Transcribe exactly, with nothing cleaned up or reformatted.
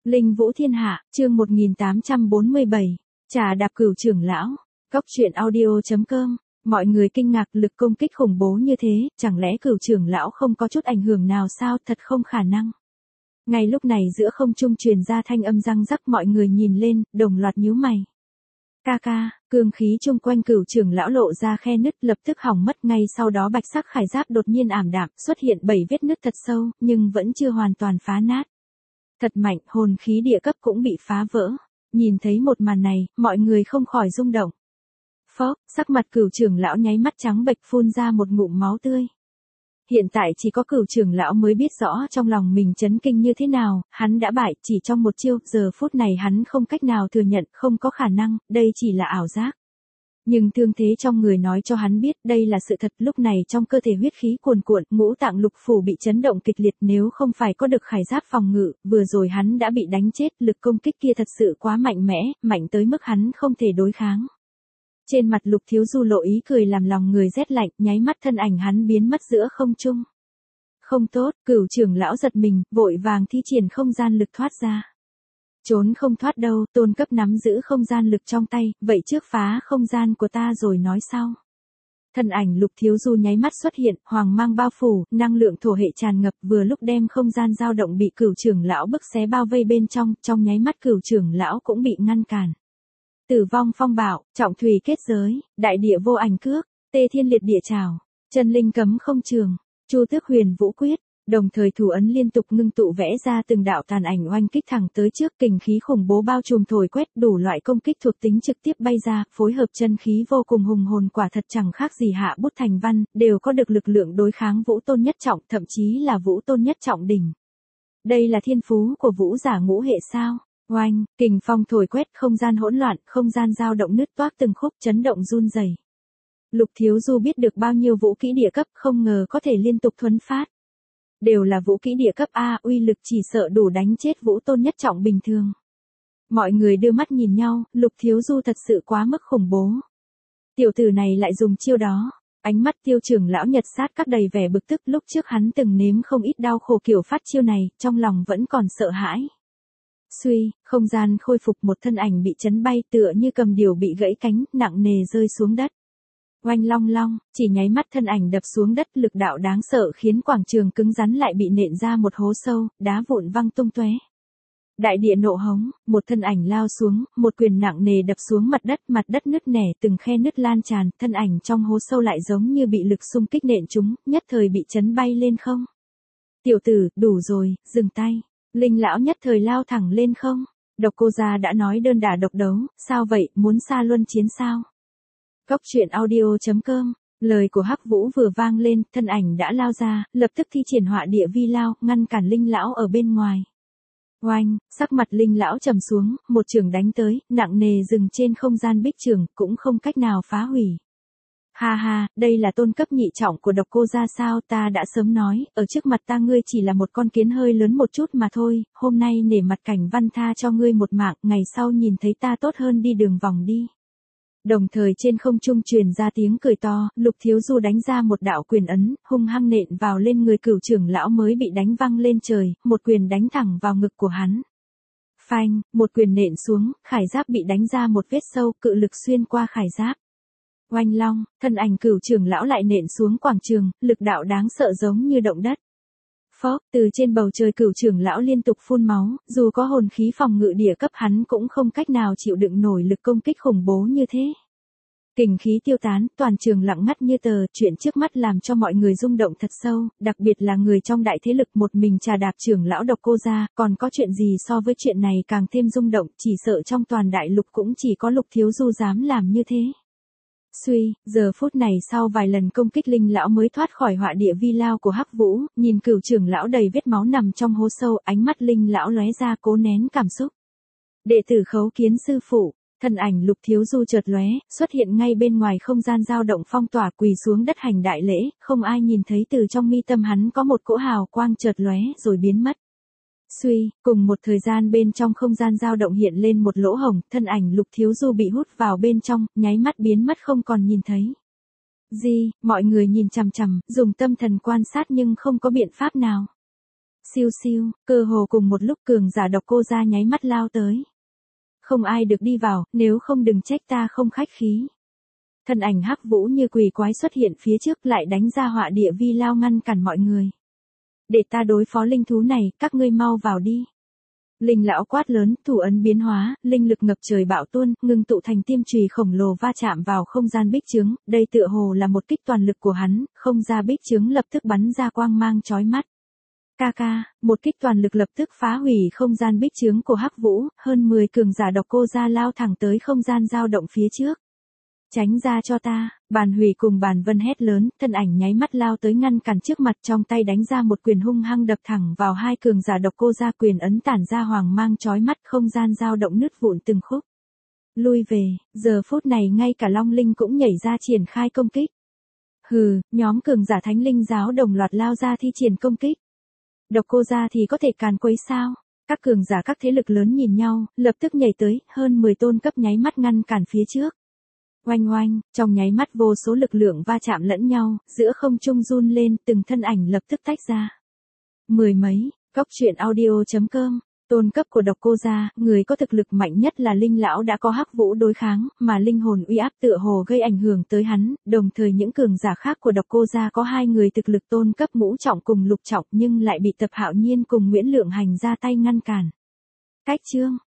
Linh Vũ Thiên Hạ, chương một nghìn tám trăm bốn mươi bảy, trà đạp Cửu trưởng lão. Cốc truyện audio chấm com. Mọi người kinh ngạc lực công kích khủng bố như thế, chẳng lẽ Cửu trưởng lão không có chút ảnh hưởng nào sao, thật không khả năng. Ngay lúc này giữa không trung truyền ra thanh âm răng rắc, mọi người nhìn lên, đồng loạt nhíu mày. Ca ca, cương khí chung quanh Cửu trưởng lão lộ ra khe nứt, lập tức hỏng mất, ngay sau đó bạch sắc khải giáp đột nhiên ảm đạm, xuất hiện bảy vết nứt thật sâu, nhưng vẫn chưa hoàn toàn phá nát. Thật mạnh, hồn khí địa cấp cũng bị phá vỡ. Nhìn thấy một màn này, mọi người không khỏi rung động. Phốc, sắc mặt Cửu trưởng lão nháy mắt trắng bệch, phun ra một ngụm máu tươi. Hiện tại chỉ có Cửu trưởng lão mới biết rõ trong lòng mình chấn kinh như thế nào, hắn đã bại chỉ trong một chiêu, giờ phút này hắn không cách nào thừa nhận, không có khả năng, đây chỉ là ảo giác. Nhưng thương thế trong người nói cho hắn biết đây là sự thật, lúc này trong cơ thể huyết khí cuồn cuộn, ngũ tạng lục phủ bị chấn động kịch liệt, nếu không phải có được khải giáp phòng ngự, vừa rồi hắn đã bị đánh chết, lực công kích kia thật sự quá mạnh mẽ, mạnh tới mức hắn không thể đối kháng. Trên mặt Lục Thiếu Du lộ ý cười làm lòng người rét lạnh, nháy mắt thân ảnh hắn biến mất giữa không trung. Không tốt, Cửu trưởng lão giật mình, vội vàng thi triển không gian lực thoát ra. Trốn không thoát đâu, tôn cấp nắm giữ không gian lực trong tay, vậy trước phá không gian của ta rồi nói sau. Thân ảnh Lục Thiếu Du nháy mắt xuất hiện, hoàng mang bao phủ, năng lượng thổ hệ tràn ngập, vừa lúc đem không gian dao động bị Cửu trưởng lão bức xé bao vây bên trong, trong nháy mắt Cửu trưởng lão cũng bị ngăn cản. Tử vong phong bạo, trọng thủy kết giới, đại địa vô ảnh cước, tê thiên liệt địa trảo, chân linh cấm không trường, chu tước huyền vũ quyết. Đồng thời thủ ấn liên tục ngưng tụ vẽ ra từng đạo tàn ảnh oanh kích thẳng tới trước, kình khí khủng bố bao trùm thổi quét, đủ loại công kích thuộc tính trực tiếp bay ra, phối hợp chân khí vô cùng hùng hồn, quả thật chẳng khác gì hạ bút thành văn, đều có được lực lượng đối kháng vũ tôn nhất trọng, thậm chí là vũ tôn nhất trọng đỉnh. Đây là thiên phú của vũ giả ngũ hệ sao? Oanh, kình phong thổi quét, không gian hỗn loạn, không gian dao động nứt toác từng khúc, chấn động run rẩy. Lục Thiếu Du biết được bao nhiêu vũ kỹ địa cấp, không ngờ có thể liên tục thuấn phát. Đều là vũ kỹ địa cấp A, uy lực chỉ sợ đủ đánh chết vũ tôn nhất trọng bình thường. Mọi người đưa mắt nhìn nhau, Lục Thiếu Du thật sự quá mức khủng bố. Tiểu tử này lại dùng chiêu đó. Ánh mắt Tiêu trưởng lão nhật sát các đầy vẻ bực tức, lúc trước hắn từng nếm không ít đau khổ kiểu phát chiêu này, trong lòng vẫn còn sợ hãi. Suy, không gian khôi phục, một thân ảnh bị chấn bay tựa như cầm diều bị gãy cánh, nặng nề rơi xuống đất. Oanh long long, chỉ nháy mắt thân ảnh đập xuống đất, lực đạo đáng sợ khiến quảng trường cứng rắn lại bị nện ra một hố sâu, đá vụn văng tung tóe. Đại địa nộ hống, một thân ảnh lao xuống, một quyền nặng nề đập xuống mặt đất, mặt đất nứt nẻ, từng khe nứt lan tràn, thân ảnh trong hố sâu lại giống như bị lực xung kích nện trúng, nhất thời bị chấn bay lên không. Tiểu tử, đủ rồi, dừng tay. Linh lão nhất thời lao thẳng lên không. Độc Cô Gia đã nói đơn đả độc đấu, sao vậy, muốn xa luân chiến sao? Cốc truyện audio chấm com. Lời của Hắc Vũ vừa vang lên, thân ảnh đã lao ra, lập tức thi triển họa địa vi lao, ngăn cản Linh lão ở bên ngoài. Oanh, sắc mặt Linh lão trầm xuống, một chưởng đánh tới, nặng nề dừng trên không gian bích trường, cũng không cách nào phá hủy. Ha ha, đây là tôn cấp nhị trọng của Độc Cô Gia sao, ta đã sớm nói, ở trước mặt ta ngươi chỉ là một con kiến hơi lớn một chút mà thôi, hôm nay nể mặt Cảnh Văn tha cho ngươi một mạng, ngày sau nhìn thấy ta tốt hơn đi đường vòng đi. Đồng thời trên không trung truyền ra tiếng cười to, Lục Thiếu Du đánh ra một đạo quyền ấn, hung hăng nện vào lên người Cửu trưởng lão mới bị đánh văng lên trời, một quyền đánh thẳng vào ngực của hắn. Phanh, một quyền nện xuống, khải giáp bị đánh ra một vết sâu, cự lực xuyên qua khải giáp. Oanh long, thân ảnh Cửu trưởng lão lại nện xuống quảng trường, lực đạo đáng sợ giống như động đất. Phốc, từ trên bầu trời Cửu trưởng lão liên tục phun máu, dù có hồn khí phòng ngự địa cấp hắn cũng không cách nào chịu đựng nổi lực công kích khủng bố như thế. Kình khí tiêu tán, toàn trường lặng ngắt như tờ, chuyện trước mắt làm cho mọi người rung động thật sâu, đặc biệt là người trong đại thế lực một mình trà đạp trưởng lão Độc Cô Gia, còn có chuyện gì so với chuyện này càng thêm rung động, chỉ sợ trong toàn đại lục cũng chỉ có Lục Thiếu Du dám làm như thế. Suy, giờ phút này sau vài lần công kích Linh lão mới thoát khỏi họa địa vi lao của Hắc Vũ, nhìn Cửu trưởng lão đầy vết máu nằm trong hố sâu, ánh mắt Linh lão lóe ra cố nén cảm xúc. Đệ tử khấu kiến sư phụ, thân ảnh Lục Thiếu Du chợt lóe, xuất hiện ngay bên ngoài không gian dao động phong tỏa, quỳ xuống đất hành đại lễ, không ai nhìn thấy từ trong mi tâm hắn có một cỗ hào quang chợt lóe rồi biến mất. Suy, cùng một thời gian bên trong không gian dao động hiện lên một lỗ hổng, thân ảnh Lục Thiếu Du bị hút vào bên trong, nháy mắt biến mất không còn nhìn thấy. Gì, mọi người nhìn chằm chằm, dùng tâm thần quan sát nhưng không có biện pháp nào. Siêu siêu, cơ hồ cùng một lúc cường giả độc cô gia nháy mắt lao tới. Không ai được đi vào, nếu không đừng trách ta không khách khí. Thân ảnh Hắc Vũ như quỷ quái xuất hiện phía trước lại đánh ra họa địa vi lao ngăn cản mọi người. Để ta đối phó linh thú này, các ngươi mau vào đi. Linh lão quát lớn, thủ ấn biến hóa, linh lực ngập trời bạo tuôn, ngưng tụ thành tiêm chùy khổng lồ va chạm vào không gian bích chướng, đây tựa hồ là một kích toàn lực của hắn, không gian bích chướng lập tức bắn ra quang mang chói mắt. Ca ca, một kích toàn lực lập tức phá hủy không gian bích chướng của Hắc Vũ, hơn mười cường giả độc cô gia lao thẳng tới không gian dao động phía trước. Tránh ra cho ta, Bàn Hủy cùng Bàn Vân hét lớn, thân ảnh nháy mắt lao tới ngăn cản trước mặt, trong tay đánh ra một quyền hung hăng đập thẳng vào hai cường giả độc cô gia, quyền ấn tản ra hoàng mang chói mắt, không gian dao động nứt vụn từng khúc. Lui về, giờ phút này ngay cả Long Linh cũng nhảy ra triển khai công kích. Hừ, nhóm cường giả Thánh Linh giáo đồng loạt lao ra thi triển công kích. Độc cô gia thì có thể càn quấy sao? Các cường giả các thế lực lớn nhìn nhau, lập tức nhảy tới, hơn mười tôn cấp nháy mắt ngăn cản phía trước. Oanh oanh, trong nháy mắt vô số lực lượng va chạm lẫn nhau, giữa không trung run lên, từng thân ảnh lập tức tách ra. Mười mấy, Cóc truyện audio chấm com, tôn cấp của độc cô gia, người có thực lực mạnh nhất là Linh lão đã có Hắc Vũ đối kháng, mà linh hồn uy áp tựa hồ gây ảnh hưởng tới hắn, đồng thời những cường giả khác của độc cô gia có hai người thực lực tôn cấp ngũ trọng cùng lục trọng nhưng lại bị Tập Hạo Nhiên cùng Nguyễn Lượng Hành ra tay ngăn cản. Cách chương